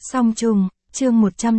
Song trùng, chương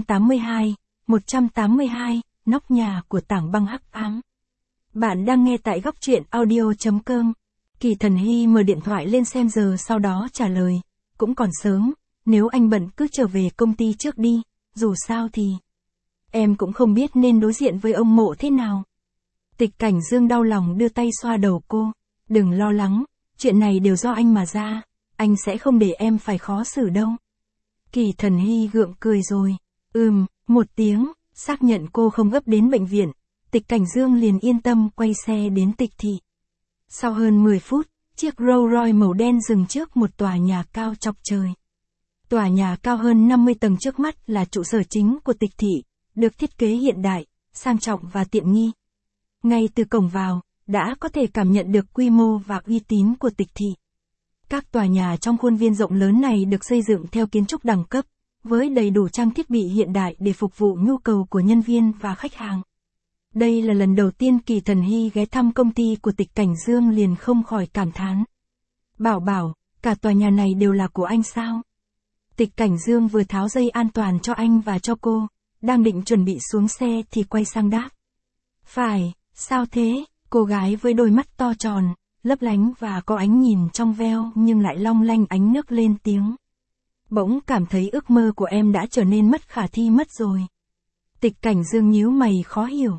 182, nóc nhà của tảng băng hắc ám. Bạn đang nghe tại góc truyện audio.com. Kỳ Thần Hy mở điện thoại lên xem giờ sau đó trả lời, cũng còn sớm, nếu anh bận cứ trở về công ty trước đi, dù sao thì em cũng không biết nên đối diện với ông Mộ thế nào. Tịch Cảnh Dương đau lòng đưa tay xoa đầu cô, đừng lo lắng, chuyện này đều do anh mà ra, anh sẽ không để em phải khó xử đâu. Kỳ Thần Hy gượng cười rồi, một tiếng, xác nhận cô không gấp đến bệnh viện, Tịch Cảnh Dương liền yên tâm quay xe đến Tịch thị. Sau hơn 10 phút, chiếc Rolls Royce màu đen dừng trước một tòa nhà cao chọc trời. Tòa nhà cao hơn 50 tầng trước mắt là trụ sở chính của Tịch thị, được thiết kế hiện đại, sang trọng và tiện nghi. Ngay từ cổng vào, đã có thể cảm nhận được quy mô và uy tín của Tịch thị. Các tòa nhà trong khuôn viên rộng lớn này được xây dựng theo kiến trúc đẳng cấp, với đầy đủ trang thiết bị hiện đại để phục vụ nhu cầu của nhân viên và khách hàng. Đây là lần đầu tiên Kỳ Thần Hy ghé thăm công ty của Tịch Cảnh Dương liền không khỏi cảm thán. Bảo, cả tòa nhà này đều là của anh sao? Tịch Cảnh Dương vừa tháo dây an toàn cho anh và cho cô, đang định chuẩn bị xuống xe thì quay sang đáp. Phải, sao thế? Cô gái với đôi mắt to tròn, lấp lánh và có ánh nhìn trong veo nhưng lại long lanh ánh nước lên tiếng. Bỗng cảm thấy ước mơ của em đã trở nên mất khả thi mất rồi. Tịch Cảnh Dương nhíu mày khó hiểu.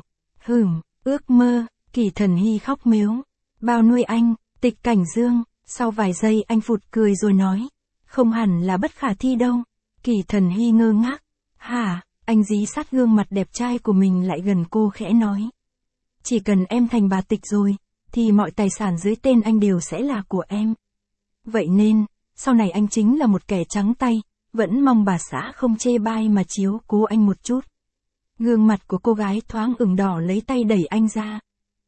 Ước mơ, Kỳ Thần Hy khóc mếu. Bao nuôi anh, Tịch Cảnh Dương, sau vài giây anh phụt cười rồi nói. Không hẳn là bất khả thi đâu. Kỳ Thần Hy ngơ ngác. Hả, anh dí sát gương mặt đẹp trai của mình lại gần cô khẽ nói. Chỉ cần em thành bà Tịch rồi, thì mọi tài sản dưới tên anh đều sẽ là của em. Vậy nên, sau này anh chính là một kẻ trắng tay, vẫn mong bà xã không chê bai mà chiếu cố anh một chút. Gương mặt của cô gái thoáng ửng đỏ lấy tay đẩy anh ra.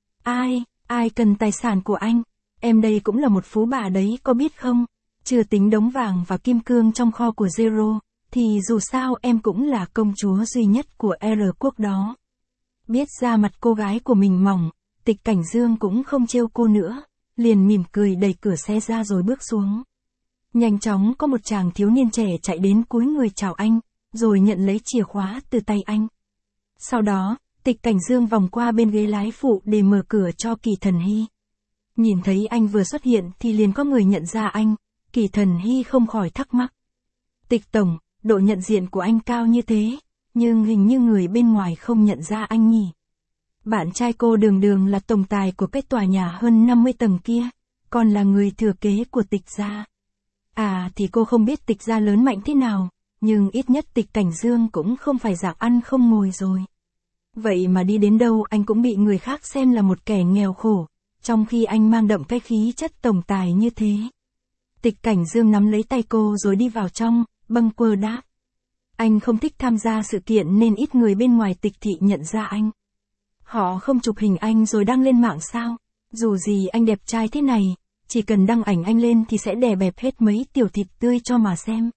Ai cần tài sản của anh? Em đây cũng là một phú bà đấy có biết không? Chưa tính đống vàng và kim cương trong kho của Zero, thì dù sao em cũng là công chúa duy nhất của R quốc đó. Biết ra mặt cô gái của mình mỏng, Tịch Cảnh Dương cũng không trêu cô nữa, liền mỉm cười đẩy cửa xe ra rồi bước xuống. Nhanh chóng có một chàng thiếu niên trẻ chạy đến cúi người chào anh, rồi nhận lấy chìa khóa từ tay anh. Sau đó, Tịch Cảnh Dương vòng qua bên ghế lái phụ để mở cửa cho Kỳ Thần Hy. Nhìn thấy anh vừa xuất hiện thì liền có người nhận ra anh, Kỳ Thần Hy không khỏi thắc mắc. Tịch Tổng, độ nhận diện của anh cao như thế, nhưng hình như người bên ngoài không nhận ra anh nhỉ. Bạn trai cô đường là tổng tài của cái tòa nhà hơn 50 tầng kia, còn là người thừa kế của Tịch gia. Thì cô không biết Tịch gia lớn mạnh thế nào, nhưng ít nhất Tịch Cảnh Dương cũng không phải dạng ăn không ngồi rồi. Vậy mà đi đến đâu anh cũng bị người khác xem là một kẻ nghèo khổ, trong khi anh mang đậm cái khí chất tổng tài như thế. Tịch Cảnh Dương nắm lấy tay cô rồi đi vào trong, bâng quơ đáp. Anh không thích tham gia sự kiện nên ít người bên ngoài Tịch thị nhận ra anh. Họ không chụp hình anh rồi đăng lên mạng sao? Dù gì anh đẹp trai thế này, chỉ cần đăng ảnh anh lên thì sẽ đè bẹp hết mấy tiểu thịt tươi cho mà xem.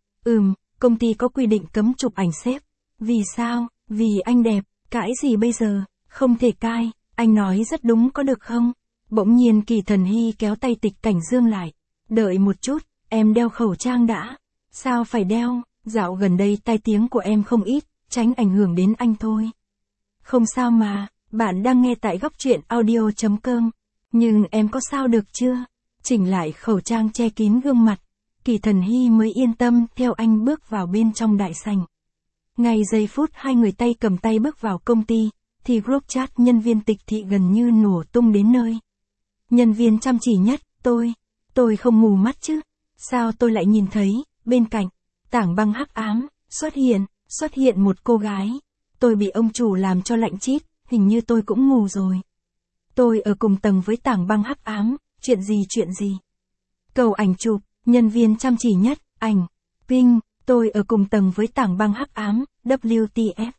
Công ty có quy định cấm chụp ảnh sếp. Vì sao? Vì anh đẹp, cãi gì bây giờ? Không thể cãi, anh nói rất đúng có được không? Bỗng nhiên Kỳ Thần Hy kéo tay Tịch Cảnh Dương lại. Đợi một chút, em đeo khẩu trang đã. Sao phải đeo? Dạo gần đây tai tiếng của em không ít, tránh ảnh hưởng đến anh thôi. Không sao mà, bạn đang nghe tại góc truyện audio.com. Nhưng em có sao được chưa? Chỉnh lại khẩu trang che kín gương mặt. Kỳ Thần Hy mới yên tâm theo anh bước vào bên trong đại sảnh. Ngay giây phút hai người tay cầm tay bước vào công ty, thì group chat nhân viên Tịch thị gần như nổ tung đến nơi. Nhân viên chăm chỉ nhất, tôi không mù mắt chứ. Sao tôi lại nhìn thấy, bên cạnh, tảng băng hắc ám, xuất hiện một cô gái. Tôi bị ông chủ làm cho lạnh chít, hình như tôi cũng mù rồi. Tôi ở cùng tầng với tảng băng hắc ám, chuyện gì? Cầu ảnh chụp, nhân viên chăm chỉ nhất, ảnh, ping, tôi ở cùng tầng với tảng băng hắc ám, WTF.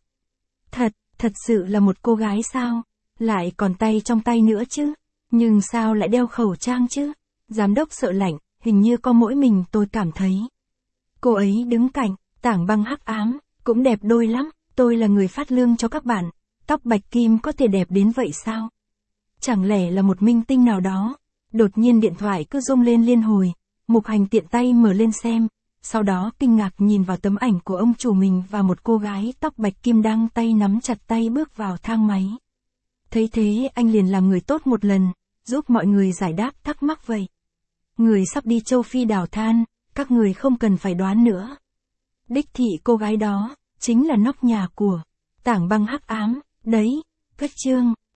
Thật sự là một cô gái sao? Lại còn tay trong tay nữa chứ? Nhưng sao lại đeo khẩu trang chứ? Giám đốc sợ lạnh, hình như có mỗi mình tôi cảm thấy. Cô ấy đứng cạnh, tảng băng hắc ám, cũng đẹp đôi lắm. Tôi là người phát lương cho các bạn, tóc bạch kim có thể đẹp đến vậy sao? Chẳng lẽ là một minh tinh nào đó? Đột nhiên điện thoại cứ rung lên liên hồi, Mục Hành tiện tay mở lên xem, sau đó kinh ngạc nhìn vào tấm ảnh của ông chủ mình và một cô gái tóc bạch kim đang tay nắm chặt tay bước vào thang máy. Thấy thế anh liền làm người tốt một lần, giúp mọi người giải đáp thắc mắc vậy. Người sắp đi châu Phi đào than, các người không cần phải đoán nữa. Đích thị cô gái đó, chính là nóc nhà của tảng băng hắc ám, đấy, kết chương.